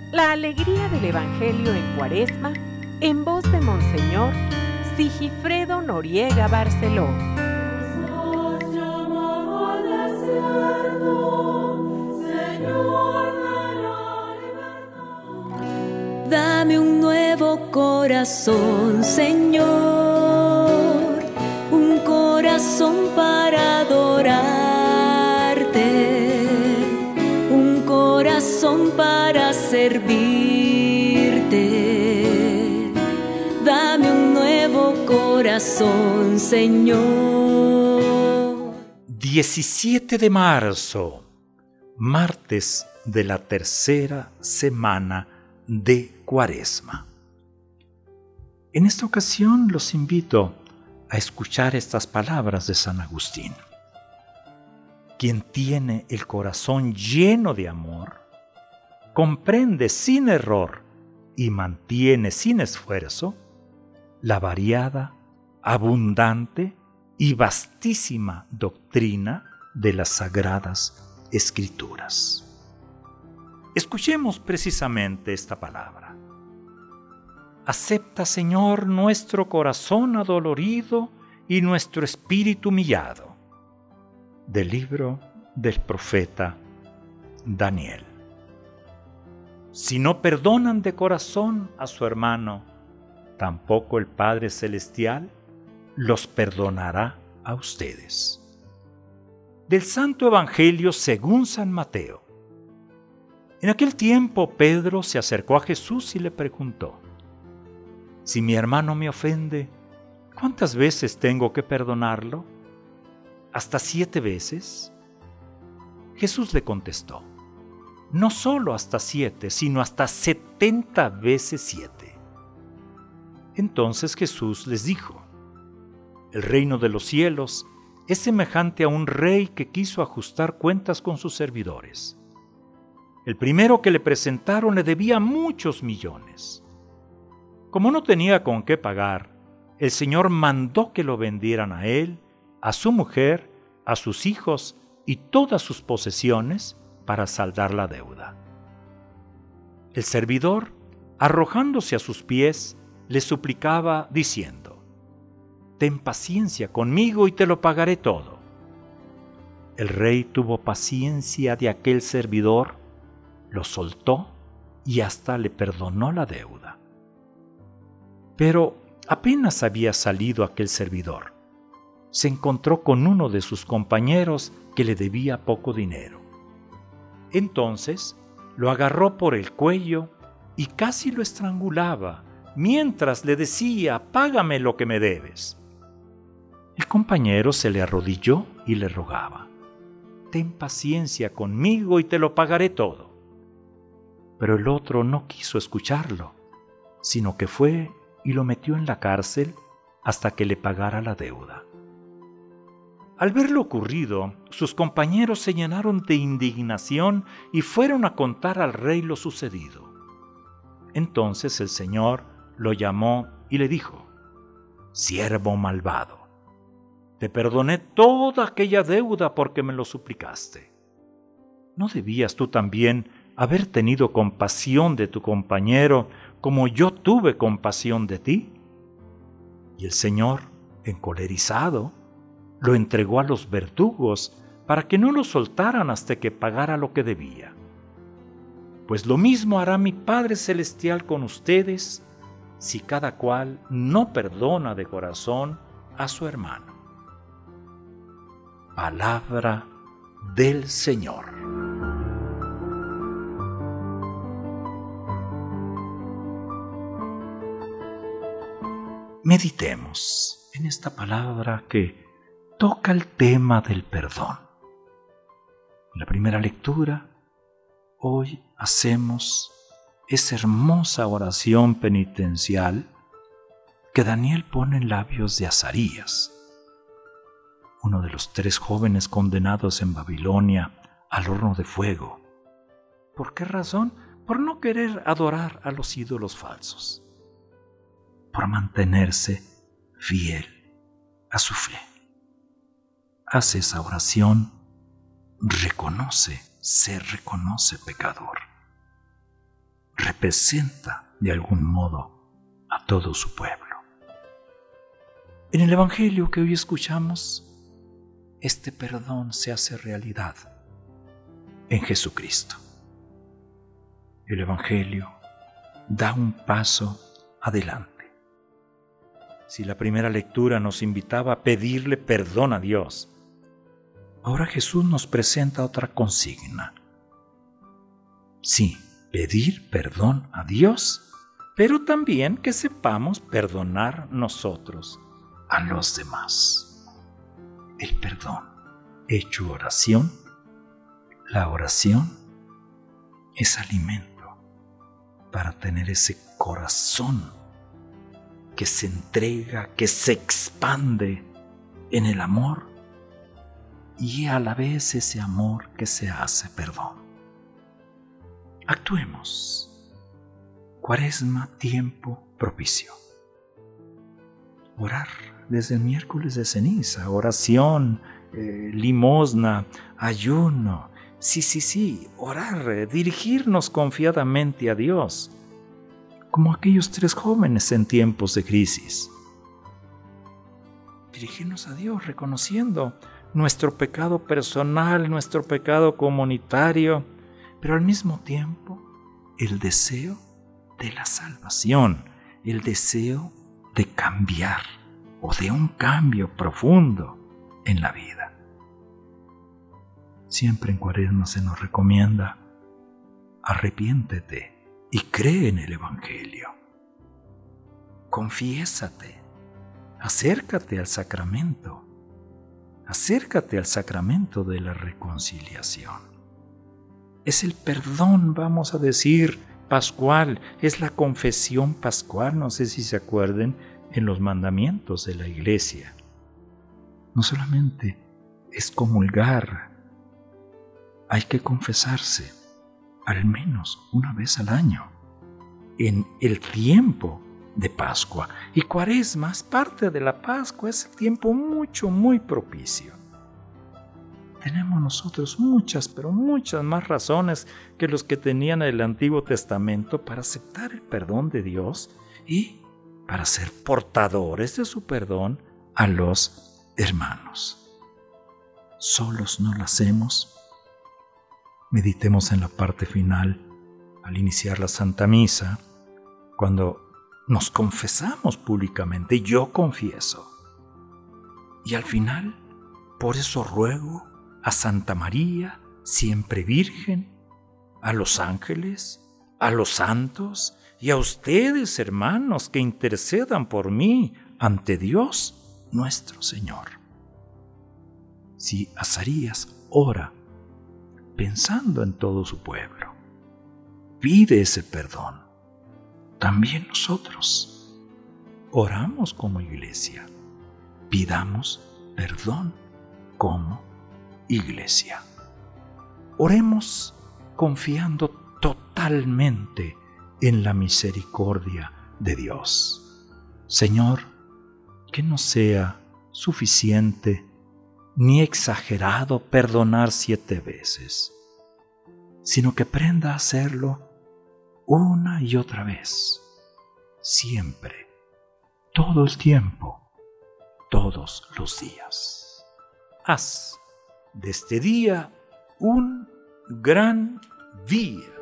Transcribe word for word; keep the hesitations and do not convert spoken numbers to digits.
La alegría del Evangelio en Cuaresma, en voz de Monseñor Sigifredo Noriega Barceló. Dame un nuevo corazón, Señor, un corazón para adorarte, un corazón para servirte. Dame un nuevo corazón, Señor. diecisiete de marzo, martes de la tercera semana de Cuaresma. En esta ocasión los invito a escuchar estas palabras de San Agustín. Quien tiene el corazón lleno de amor, comprende sin error y mantiene sin esfuerzo la variada, abundante y vastísima doctrina de las Sagradas Escrituras. Escuchemos precisamente esta palabra. Acepta, Señor, nuestro corazón adolorido y nuestro espíritu humillado. Del libro del profeta Daniel. Si no perdonan de corazón a su hermano, tampoco el Padre Celestial los perdonará a ustedes. Del Santo Evangelio según San Mateo. En aquel tiempo Pedro se acercó a Jesús y le preguntó: Si mi hermano me ofende, ¿cuántas veces tengo que perdonarlo? ¿Hasta siete veces? Jesús le contestó: No solo hasta siete, sino hasta setenta veces siete. Entonces Jesús les dijo: El reino de los cielos es semejante a un rey que quiso ajustar cuentas con sus servidores. El primero que le presentaron le debía muchos millones. Como no tenía con qué pagar, el Señor mandó que lo vendieran a él, a su mujer, a sus hijos y todas sus posesiones para saldar la deuda. El servidor, arrojándose a sus pies, le suplicaba diciendo: Ten paciencia conmigo y te lo pagaré todo. El rey tuvo paciencia de aquel servidor, lo soltó y hasta le perdonó la deuda. Pero apenas había salido aquel servidor, se encontró con uno de sus compañeros que le debía poco dinero. Entonces lo agarró por el cuello y casi lo estrangulaba, mientras le decía: Págame lo que me debes. El compañero se le arrodilló y le rogaba: Ten paciencia conmigo y te lo pagaré todo. Pero el otro no quiso escucharlo, sino que fue y lo metió en la cárcel hasta que le pagara la deuda. Al ver lo ocurrido, sus compañeros se llenaron de indignación y fueron a contar al rey lo sucedido. Entonces el Señor lo llamó y le dijo: Siervo malvado, te perdoné toda aquella deuda porque me lo suplicaste. ¿No debías tú también haber tenido compasión de tu compañero como yo tuve compasión de ti? Y el Señor, encolerizado, lo entregó a los verdugos para que no lo soltaran hasta que pagara lo que debía. Pues lo mismo hará mi Padre Celestial con ustedes si cada cual no perdona de corazón a su hermano. Palabra del Señor. Meditemos en esta palabra que toca el tema del perdón. En la primera lectura, hoy hacemos esa hermosa oración penitencial que Daniel pone en labios de Azarías, uno de los tres jóvenes condenados en Babilonia al horno de fuego. ¿Por qué razón? Por no querer adorar a los ídolos falsos, por mantenerse fiel a su fe. Hace esa oración, reconoce, se reconoce pecador. representa de algún modo a todo su pueblo. En el Evangelio que hoy escuchamos, este perdón se hace realidad en Jesucristo. El Evangelio da un paso adelante. Si la primera lectura nos invitaba a pedirle perdón a Dios, ahora Jesús nos presenta otra consigna. Sí, pedir perdón a Dios, pero también que sepamos perdonar nosotros a los demás. El perdón hecho oración, la oración es alimento para tener ese corazón que se entrega, que se expande en el amor y a la vez ese amor que se hace perdón. Actuemos. Cuaresma, tiempo propicio. Orar desde el miércoles de ceniza, oración, eh, limosna, ayuno. Sí, sí, sí, orar, eh, dirigirnos confiadamente a Dios, como aquellos tres jóvenes en tiempos de crisis. Dirigirnos a Dios reconociendo nuestro pecado personal, nuestro pecado comunitario, pero al mismo tiempo el deseo de la salvación, el deseo de cambiar o de un cambio profundo en la vida. Siempre en Cuaresma se nos recomienda: arrepiéntete y cree en el Evangelio. Confiésate, acércate al sacramento, acércate al sacramento de la reconciliación. Es el perdón, vamos a decir, pascual, es la confesión pascual, no sé si se acuerden, en los mandamientos de la Iglesia. No solamente es comulgar, hay que confesarse al menos una vez al año, en el tiempo de Pascua. Y Cuaresma es parte de la Pascua, es un tiempo mucho, muy propicio. Tenemos nosotros muchas, pero muchas más razones que los que tenían el Antiguo Testamento para aceptar el perdón de Dios y para ser portadores de su perdón a los hermanos. Solos no lo hacemos. Meditemos en la parte final, al iniciar la Santa Misa, cuando nos confesamos públicamente, yo confieso. Y al final, por eso ruego a Santa María, siempre Virgen, a los ángeles, a los santos y a ustedes, hermanos, que intercedan por mí ante Dios nuestro Señor. Si Azarías ora pensando en todo su pueblo, pide ese perdón, también nosotros oramos como iglesia, pidamos perdón como iglesia. Oremos confiando totalmente en la misericordia de Dios. Señor, que no sea suficiente ni exagerado perdonar siete veces, sino que aprenda a hacerlo una y otra vez, siempre, todo el tiempo, todos los días. Haz de este día un gran día.